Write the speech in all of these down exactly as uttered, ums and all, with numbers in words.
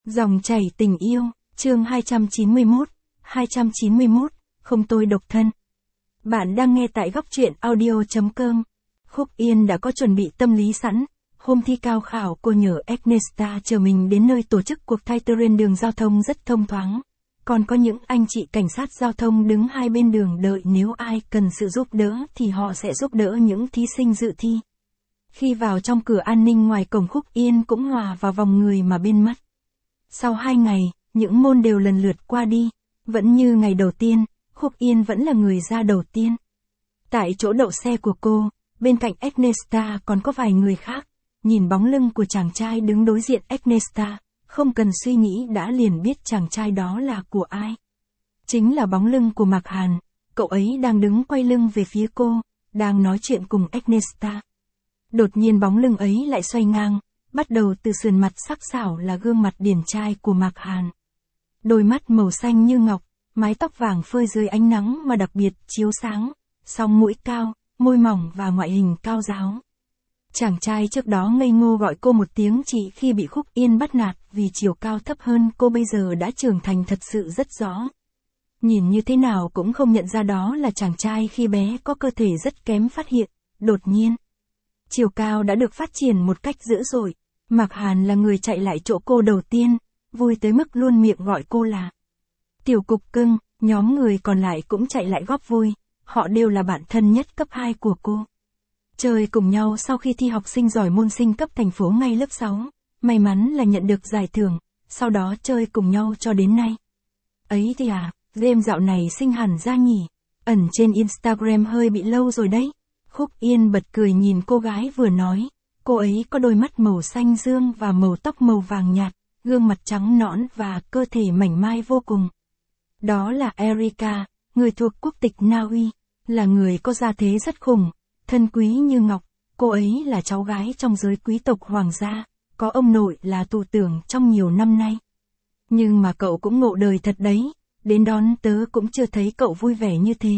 Dòng chảy tình yêu, chương hai trăm chín mươi mốt, hai trăm chín mươi mốt, không tôi độc thân. Bạn đang nghe tại góc truyện audio chấm com. Khúc Yên đã có chuẩn bị tâm lý sẵn. Hôm thi cao khảo cô nhờ Agnesta chờ mình đến nơi tổ chức cuộc thay terrain, đường giao thông rất thông thoáng. Còn có những anh chị cảnh sát giao thông đứng hai bên đường đợi, nếu ai cần sự giúp đỡ thì họ sẽ giúp đỡ những thí sinh dự thi. Khi vào trong cửa an ninh ngoài cổng, Khúc Yên cũng hòa vào vòng người mà bên mắt. Sau hai ngày, những môn đều lần lượt qua đi. Vẫn như ngày đầu tiên, Khúc Yên vẫn là người ra đầu tiên. Tại chỗ đậu xe của cô, bên cạnh Agnesta còn có vài người khác. Nhìn bóng lưng của chàng trai đứng đối diện Agnesta, không cần suy nghĩ đã liền biết chàng trai đó là của ai. Chính là bóng lưng của Mạc Hàn. Cậu ấy đang đứng quay lưng về phía cô, đang nói chuyện cùng Agnesta. Đột nhiên bóng lưng ấy lại xoay ngang, bắt đầu từ sườn mặt sắc sảo là gương mặt điển trai của Mạc Hàn. Đôi mắt màu xanh như ngọc, mái tóc vàng phơi dưới ánh nắng mà đặc biệt chiếu sáng, song mũi cao, môi mỏng và ngoại hình cao ráo. Chàng trai trước đó ngây ngô gọi cô một tiếng chị khi bị Khúc Yên bắt nạt vì chiều cao thấp hơn cô, bây giờ đã trưởng thành thật sự rất rõ. Nhìn như thế nào cũng không nhận ra đó là chàng trai khi bé có cơ thể rất kém phát hiện. Đột nhiên, chiều cao đã được phát triển một cách dữ dội. Mạc Hàn là người chạy lại chỗ cô đầu tiên, vui tới mức luôn miệng gọi cô là Tiểu Cục Cưng. Nhóm người còn lại cũng chạy lại góp vui, họ đều là bạn thân nhất cấp hai của cô. Chơi cùng nhau sau khi thi học sinh giỏi môn sinh cấp thành phố ngay lớp sáu, may mắn là nhận được giải thưởng, sau đó chơi cùng nhau cho đến nay. Ấy thì à, game dạo này xinh hẳn ra nhỉ, ẩn trên Instagram hơi bị lâu rồi đấy. Khúc Yên bật cười nhìn cô gái vừa nói. Cô ấy có đôi mắt màu xanh dương và màu tóc màu vàng nhạt, gương mặt trắng nõn và cơ thể mảnh mai vô cùng. Đó là Erika, người thuộc quốc tịch Na Uy, là người có gia thế rất khủng, thân quý như ngọc. Cô ấy là cháu gái trong giới quý tộc hoàng gia, có ông nội là tù trưởng trong nhiều năm nay. Nhưng mà cậu cũng ngộ đời thật đấy, đến đón tớ cũng chưa thấy cậu vui vẻ như thế.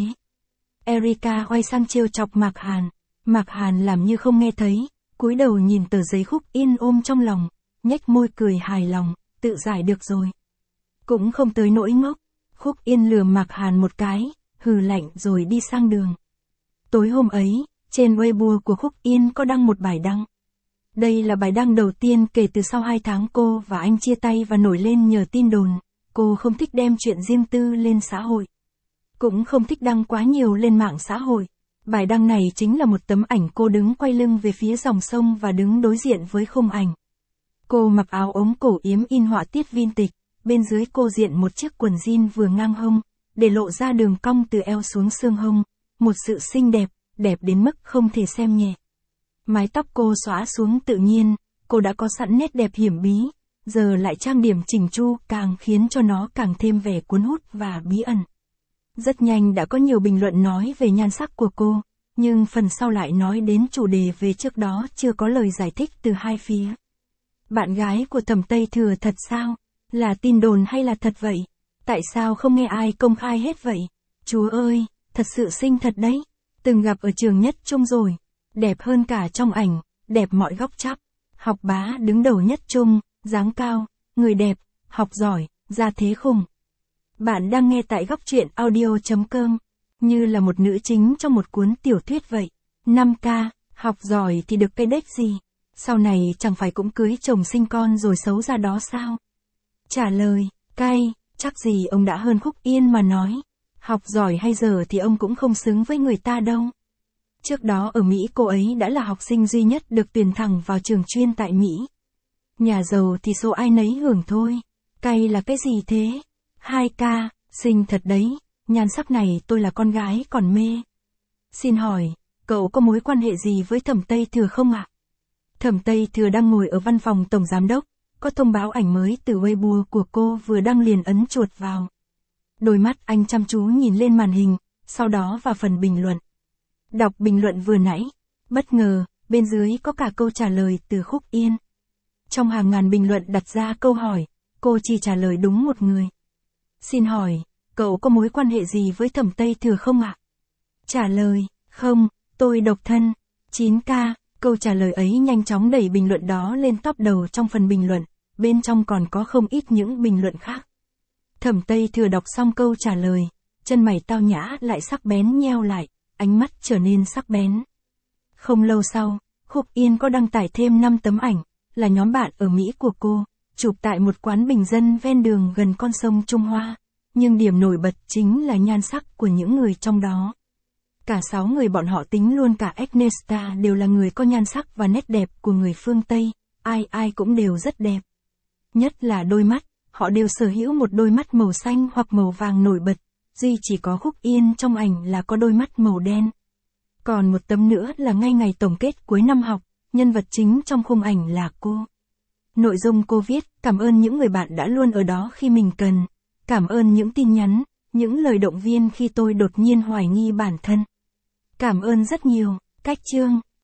Erika quay sang trêu chọc Mạc Hàn. Mạc Hàn làm như không nghe thấy, cúi đầu nhìn tờ giấy Khúc Yên ôm trong lòng, nhếch môi cười hài lòng, tự giải được rồi. Cũng không tới nỗi ngốc. Khúc Yên lừa Mạc Hàn một cái, hừ lạnh rồi đi sang đường. Tối hôm ấy, trên Weibo của Khúc Yên có đăng một bài đăng. Đây là bài đăng đầu tiên kể từ sau hai tháng cô và anh chia tay và nổi lên nhờ tin đồn. Cô không thích đem chuyện riêng tư lên xã hội, cũng không thích đăng quá nhiều lên mạng xã hội. Bài đăng này chính là một tấm ảnh cô đứng quay lưng về phía dòng sông và đứng đối diện với khung ảnh. Cô mặc áo ống cổ yếm in họa tiết vintage, bên dưới cô diện một chiếc quần jean vừa ngang hông, để lộ ra đường cong từ eo xuống xương hông, một sự xinh đẹp, đẹp đến mức không thể xem nhẹ. Mái tóc cô xõa xuống tự nhiên, cô đã có sẵn nét đẹp hiểm bí, giờ lại trang điểm chỉnh chu càng khiến cho nó càng thêm vẻ cuốn hút và bí ẩn. Rất nhanh đã có nhiều bình luận nói về nhan sắc của cô, nhưng phần sau lại nói đến chủ đề về trước đó chưa có lời giải thích từ hai phía. Bạn gái của Thẩm Tây Thừa thật sao? Là tin đồn hay là thật vậy? Tại sao không nghe ai công khai hết vậy? Chúa ơi, thật sự xinh thật đấy. Từng gặp ở trường nhất trung rồi. Đẹp hơn cả trong ảnh, đẹp mọi góc chắc. Học bá đứng đầu nhất trung, dáng cao, người đẹp, học giỏi, gia thế khủng. Bạn đang nghe tại góc truyện audio chấm com, như là một nữ chính trong một cuốn tiểu thuyết vậy. năm K, học giỏi thì được cái đếch gì? Sau này chẳng phải cũng cưới chồng sinh con rồi xấu ra đó sao? Trả lời, cay, chắc gì ông đã hơn Khúc Yên mà nói. Học giỏi hay giờ thì ông cũng không xứng với người ta đâu. Trước đó ở Mỹ cô ấy đã là học sinh duy nhất được tuyển thẳng vào trường chuyên tại Mỹ. Nhà giàu thì số ai nấy hưởng thôi. Cay là cái gì thế? hai K, xinh thật đấy, nhan sắc này tôi là con gái còn mê. Xin hỏi, cậu có mối quan hệ gì với Thẩm Tây Thừa không ạ? Thẩm Tây Thừa đang ngồi ở văn phòng tổng giám đốc, có thông báo ảnh mới từ Weibo của cô vừa đăng liền ấn chuột vào. Đôi mắt anh chăm chú nhìn lên màn hình, sau đó vào phần bình luận. Đọc bình luận vừa nãy, bất ngờ, bên dưới có cả câu trả lời từ Khúc Yên. Trong hàng ngàn bình luận đặt ra câu hỏi, cô chỉ trả lời đúng một người. Xin hỏi, cậu có mối quan hệ gì với Thẩm Tây Thừa không ạ? Trả lời, không, tôi độc thân. chín K, câu trả lời ấy nhanh chóng đẩy bình luận đó lên top đầu trong phần bình luận. bên trong còn có không ít những bình luận khác. Thẩm Tây Thừa đọc xong câu trả lời, chân mày tao nhã lại sắc bén nheo lại, ánh mắt trở nên sắc bén. Không lâu sau, Khúc Yên có đăng tải thêm năm tấm ảnh, là nhóm bạn ở Mỹ của cô, chụp tại một quán bình dân ven đường gần con sông Trung Hoa. Nhưng điểm nổi bật chính là nhan sắc của những người trong đó. Cả sáu người bọn họ tính luôn cả Agnesta đều là người có nhan sắc và nét đẹp của người phương Tây, ai ai cũng đều rất đẹp. Nhất là đôi mắt, họ đều sở hữu một đôi mắt màu xanh hoặc màu vàng nổi bật, duy chỉ có Khúc Yên trong ảnh là có đôi mắt màu đen. Còn một tấm nữa là ngay ngày tổng kết cuối năm học, nhân vật chính trong khung ảnh là cô. Nội dung cô viết, cảm ơn những người bạn đã luôn ở đó khi mình cần. Cảm ơn những tin nhắn, những lời động viên khi tôi đột nhiên hoài nghi bản thân. Cảm ơn rất nhiều. Cách chương